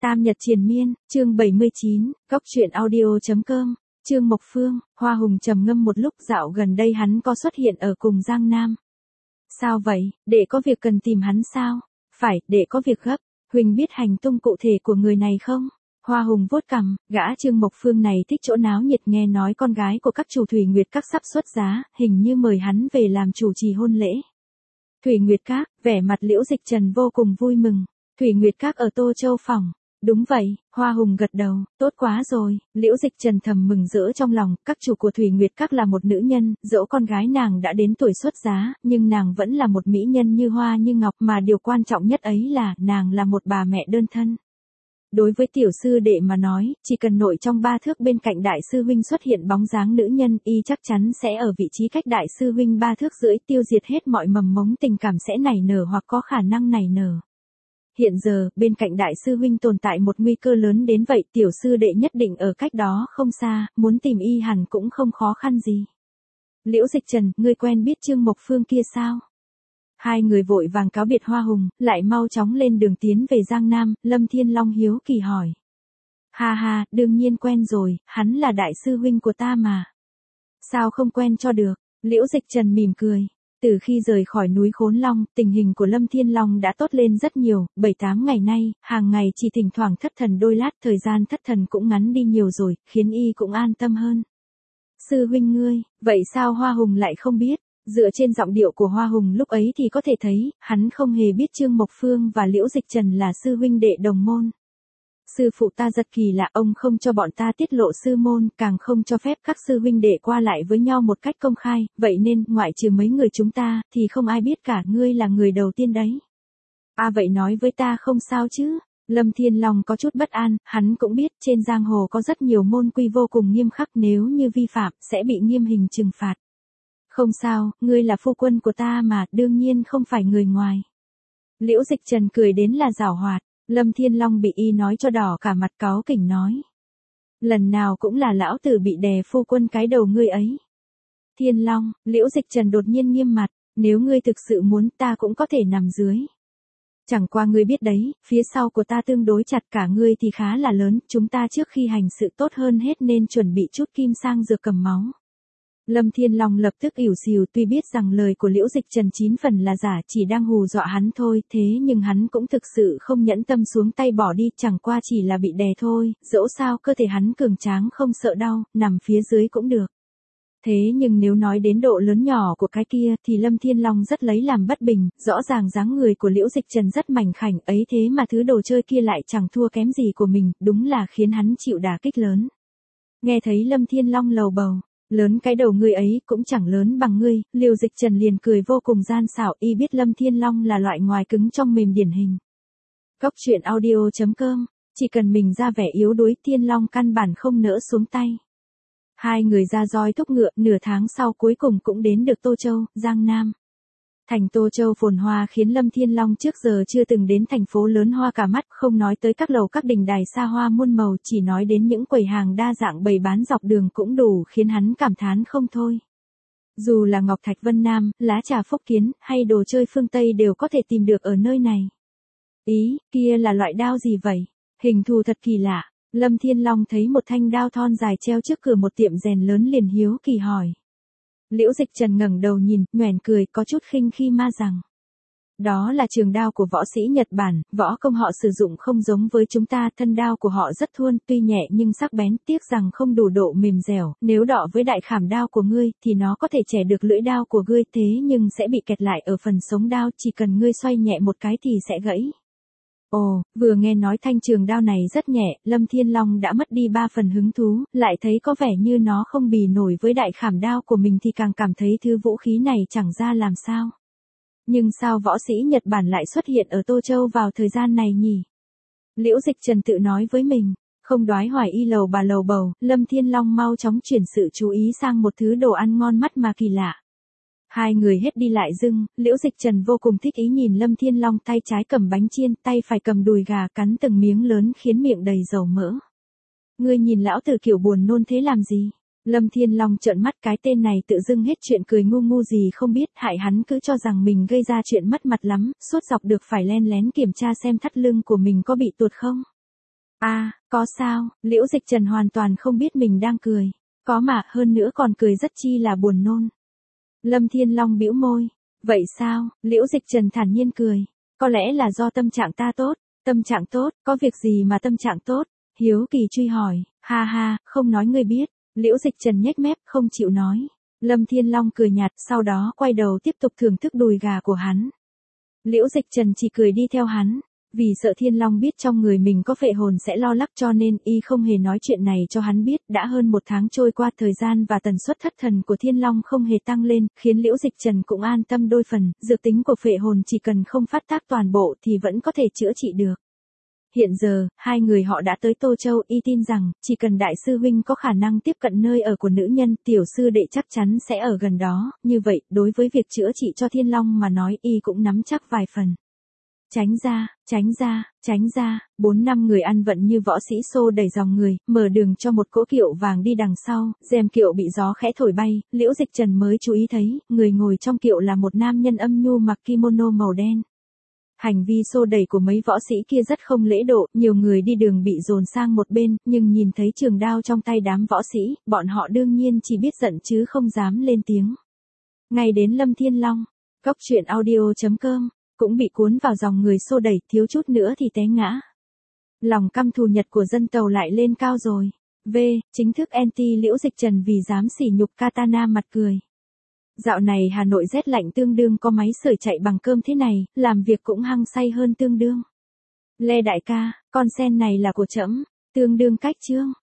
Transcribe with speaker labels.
Speaker 1: Tam Nhật Triền Miên, chương 79, Cốc truyện audio.com, Trương Mộc Phương. Hoa Hùng trầm ngâm một lúc, dạo gần đây hắn có xuất hiện ở cùng Giang Nam. Sao vậy, đệ có việc cần tìm hắn sao? Phải, đệ có việc gấp. Huỳnh biết hành tung cụ thể của người này không? Hoa Hùng vuốt cằm, gã Trương Mộc Phương này thích chỗ náo nhiệt, nghe nói con gái của các chủ Thủy Nguyệt Các sắp xuất giá, hình như mời hắn về làm chủ trì hôn lễ. Thủy Nguyệt Các, vẻ mặt Liễu Dịch Trần vô cùng vui mừng. Thủy Nguyệt Các ở Tô Châu phòng. Đúng vậy, Hoa Hùng gật đầu, tốt quá rồi. Liễu Dịch Trần thầm mừng rỡ trong lòng, các chủ của Thủy Nguyệt Các là một nữ nhân, dẫu con gái nàng đã đến tuổi xuất giá, nhưng nàng vẫn là một mỹ nhân như hoa như ngọc, mà điều quan trọng nhất ấy là, nàng là một bà mẹ đơn thân. Đối với tiểu sư đệ mà nói, chỉ cần nội trong 3 thước bên cạnh đại sư huynh xuất hiện bóng dáng nữ nhân, y chắc chắn sẽ ở vị trí cách đại sư huynh 3 thước rưỡi, tiêu diệt hết mọi mầm mống tình cảm sẽ nảy nở hoặc có khả năng nảy nở. Hiện giờ, bên cạnh đại sư huynh tồn tại một nguy cơ lớn đến vậy, tiểu sư đệ nhất định ở cách đó không xa, muốn tìm y hẳn cũng không khó khăn gì. Liễu Dịch Trần, ngươi quen biết Trương Mộc Phương kia sao? Hai người vội vàng cáo biệt Hoa Hùng, lại mau chóng lên đường tiến về Giang Nam. Lâm Thiên Long hiếu kỳ hỏi. Ha ha, đương nhiên quen rồi, hắn là đại sư huynh của ta mà. Sao không quen cho được? Liễu Dịch Trần mỉm cười. Từ khi rời khỏi núi Khốn Long, tình hình của Lâm Thiên Long đã tốt lên rất nhiều, 7-8 ngày nay, hàng ngày chỉ thỉnh thoảng thất thần đôi lát, thời gian thất thần cũng ngắn đi nhiều rồi, khiến y cũng an tâm hơn. Sư huynh ngươi, vậy sao Hoa Hùng lại không biết? Dựa trên giọng điệu của Hoa Hùng lúc ấy thì có thể thấy, hắn không hề biết Trương Mộc Phương và Liễu Dịch Trần là sư huynh đệ đồng môn. Sư phụ ta rất kỳ lạ, ông không cho bọn ta tiết lộ sư môn, càng không cho phép các sư huynh đệ qua lại với nhau một cách công khai, vậy nên, ngoại trừ mấy người chúng ta, thì không ai biết cả, ngươi là người đầu tiên đấy. À vậy nói với ta không sao chứ? Lâm Thiên Long có chút bất an, hắn cũng biết trên giang hồ có rất nhiều môn quy vô cùng nghiêm khắc, nếu như vi phạm, sẽ bị nghiêm hình trừng phạt. Không sao, ngươi là phu quân của ta mà, đương nhiên không phải người ngoài. Liễu Dịch Trần cười đến là giảo hoạt. Lâm Thiên Long bị y nói cho đỏ cả mặt, cáu kỉnh nói. Lần nào cũng là lão tử bị đè phu quân cái đầu ngươi ấy. Thiên Long, Liễu Dịch Trần đột nhiên nghiêm mặt, nếu ngươi thực sự muốn ta cũng có thể nằm dưới. Chẳng qua ngươi biết đấy, phía sau của ta tương đối chặt, cả ngươi thì khá là lớn, chúng ta trước khi hành sự tốt hơn hết nên chuẩn bị chút kim sang dược cầm máu. Lâm Thiên Long lập tức ỉu xìu, tuy biết rằng lời của Liễu Dịch Trần 9 phần là giả, chỉ đang hù dọa hắn thôi, thế nhưng hắn cũng thực sự không nhẫn tâm xuống tay bỏ đi, chẳng qua chỉ là bị đè thôi, dẫu sao cơ thể hắn cường tráng không sợ đau, nằm phía dưới cũng được. Thế nhưng nếu nói đến độ lớn nhỏ của cái kia thì Lâm Thiên Long rất lấy làm bất bình, rõ ràng dáng người của Liễu Dịch Trần rất mảnh khảnh ấy, thế mà thứ đồ chơi kia lại chẳng thua kém gì của mình, đúng là khiến hắn chịu đả kích lớn. Nghe thấy Lâm Thiên Long lầu bầu. Lớn cái đầu ngươi ấy cũng chẳng lớn bằng ngươi, Liễu Dịch Trần liền cười vô cùng gian xảo, y biết Lâm Thiên Long là loại ngoài cứng trong mềm điển hình. Cốc truyện audio.com, chỉ cần mình ra vẻ yếu đuối, Thiên Long căn bản không nỡ xuống tay. Hai người ra roi thúc ngựa, nửa tháng sau cuối cùng cũng đến được Tô Châu, Giang Nam. Thành Tô Châu phồn hoa khiến Lâm Thiên Long trước giờ chưa từng đến thành phố lớn hoa cả mắt, không nói tới các lầu các đình đài xa hoa muôn màu, chỉ nói đến những quầy hàng đa dạng bày bán dọc đường cũng đủ khiến hắn cảm thán không thôi. Dù là ngọc thạch Vân Nam, lá trà Phúc Kiến, hay đồ chơi phương Tây đều có thể tìm được ở nơi này. Ý, kia là loại đao gì vậy? Hình thù thật kỳ lạ. Lâm Thiên Long thấy một thanh đao thon dài treo trước cửa một tiệm rèn lớn liền hiếu kỳ hỏi. Liễu Dịch Trần ngẩng đầu nhìn, nhoẻn cười, có chút khinh khi ma rằng. Đó là trường đao của võ sĩ Nhật Bản, võ công họ sử dụng không giống với chúng ta, thân đao của họ rất thuôn, tuy nhẹ nhưng sắc bén, tiếc rằng không đủ độ mềm dẻo, nếu đọ với đại khảm đao của ngươi, thì nó có thể chẻ được lưỡi đao của ngươi, thế nhưng sẽ bị kẹt lại ở phần sống đao, chỉ cần ngươi xoay nhẹ một cái thì sẽ gãy. Ồ, vừa nghe nói thanh trường đao này rất nhẹ, Lâm Thiên Long đã mất đi 3 phần hứng thú, lại thấy có vẻ như nó không bì nổi với đại khảm đao của mình thì càng cảm thấy thứ vũ khí này chẳng ra làm sao. Nhưng sao võ sĩ Nhật Bản lại xuất hiện ở Tô Châu vào thời gian này nhỉ? Liễu Dịch Trần tự nói với mình, không đoái hoài y lầu bà lầu bầu, Lâm Thiên Long mau chóng chuyển sự chú ý sang một thứ đồ ăn ngon mắt mà kỳ lạ. Hai người hết đi lại dưng, Liễu Dịch Trần vô cùng thích ý nhìn Lâm Thiên Long tay trái cầm bánh chiên, tay phải cầm đùi gà cắn từng miếng lớn khiến miệng đầy dầu mỡ. Ngươi nhìn lão tử kiểu buồn nôn thế làm gì? Lâm Thiên Long trợn mắt, cái tên này tự dưng hết chuyện cười ngu ngu gì không biết, hại hắn cứ cho rằng mình gây ra chuyện mất mặt lắm, suốt dọc được phải len lén kiểm tra xem thắt lưng của mình có bị tuột không. Có sao, Liễu Dịch Trần hoàn toàn không biết mình đang cười. Có mà, hơn nữa còn cười rất chi là buồn nôn. Lâm Thiên Long bĩu môi. Vậy sao, Liễu Dịch Trần thản nhiên cười. Có lẽ là do tâm trạng ta tốt. Tâm trạng tốt, có việc gì mà tâm trạng tốt? Hiếu Kỳ truy hỏi. Ha ha, không nói ngươi biết. Liễu Dịch Trần nhếch mép, không chịu nói. Lâm Thiên Long cười nhạt, sau đó quay đầu tiếp tục thưởng thức đùi gà của hắn. Liễu Dịch Trần chỉ cười đi theo hắn. Vì sợ Thiên Long biết trong người mình có phệ hồn sẽ lo lắng cho nên y không hề nói chuyện này cho hắn biết. Đã hơn 1 tháng trôi qua, thời gian và tần suất thất thần của Thiên Long không hề tăng lên, khiến Liễu Dịch Trần cũng an tâm đôi phần. Dược tính của phệ hồn chỉ cần không phát tác toàn bộ thì vẫn có thể chữa trị được. Hiện giờ, hai người họ đã tới Tô Châu, y tin rằng, chỉ cần đại sư huynh có khả năng tiếp cận nơi ở của nữ nhân, tiểu sư đệ chắc chắn sẽ ở gần đó, như vậy, đối với việc chữa trị cho Thiên Long mà nói y cũng nắm chắc vài phần. Tránh ra, tránh ra, tránh ra, 4-5 người ăn vận như võ sĩ xô đẩy dòng người, mở đường cho một cỗ kiệu vàng đi đằng sau, rèm kiệu bị gió khẽ thổi bay, Liễu Dịch Trần mới chú ý thấy, người ngồi trong kiệu là một nam nhân âm nhu mặc kimono màu đen. Hành vi xô đẩy của mấy võ sĩ kia rất không lễ độ, nhiều người đi đường bị dồn sang một bên, nhưng nhìn thấy trường đao trong tay đám võ sĩ, bọn họ đương nhiên chỉ biết giận chứ không dám lên tiếng. Ngay đến Lâm Thiên Long, Cốc Truyện Audio.com, cũng bị cuốn vào dòng người xô đẩy, thiếu chút nữa thì té ngã. Lòng căm thù Nhật của dân Tàu lại lên cao rồi. Chính thức anti Liễu Dịch Trần vì dám sỉ nhục Katana mặt cười. Dạo này Hà Nội rét lạnh tương đương có máy sưởi chạy bằng cơm thế này, làm việc cũng hăng say hơn tương đương. Lê đại ca, con sen này là của trẫm, tương đương cách chương.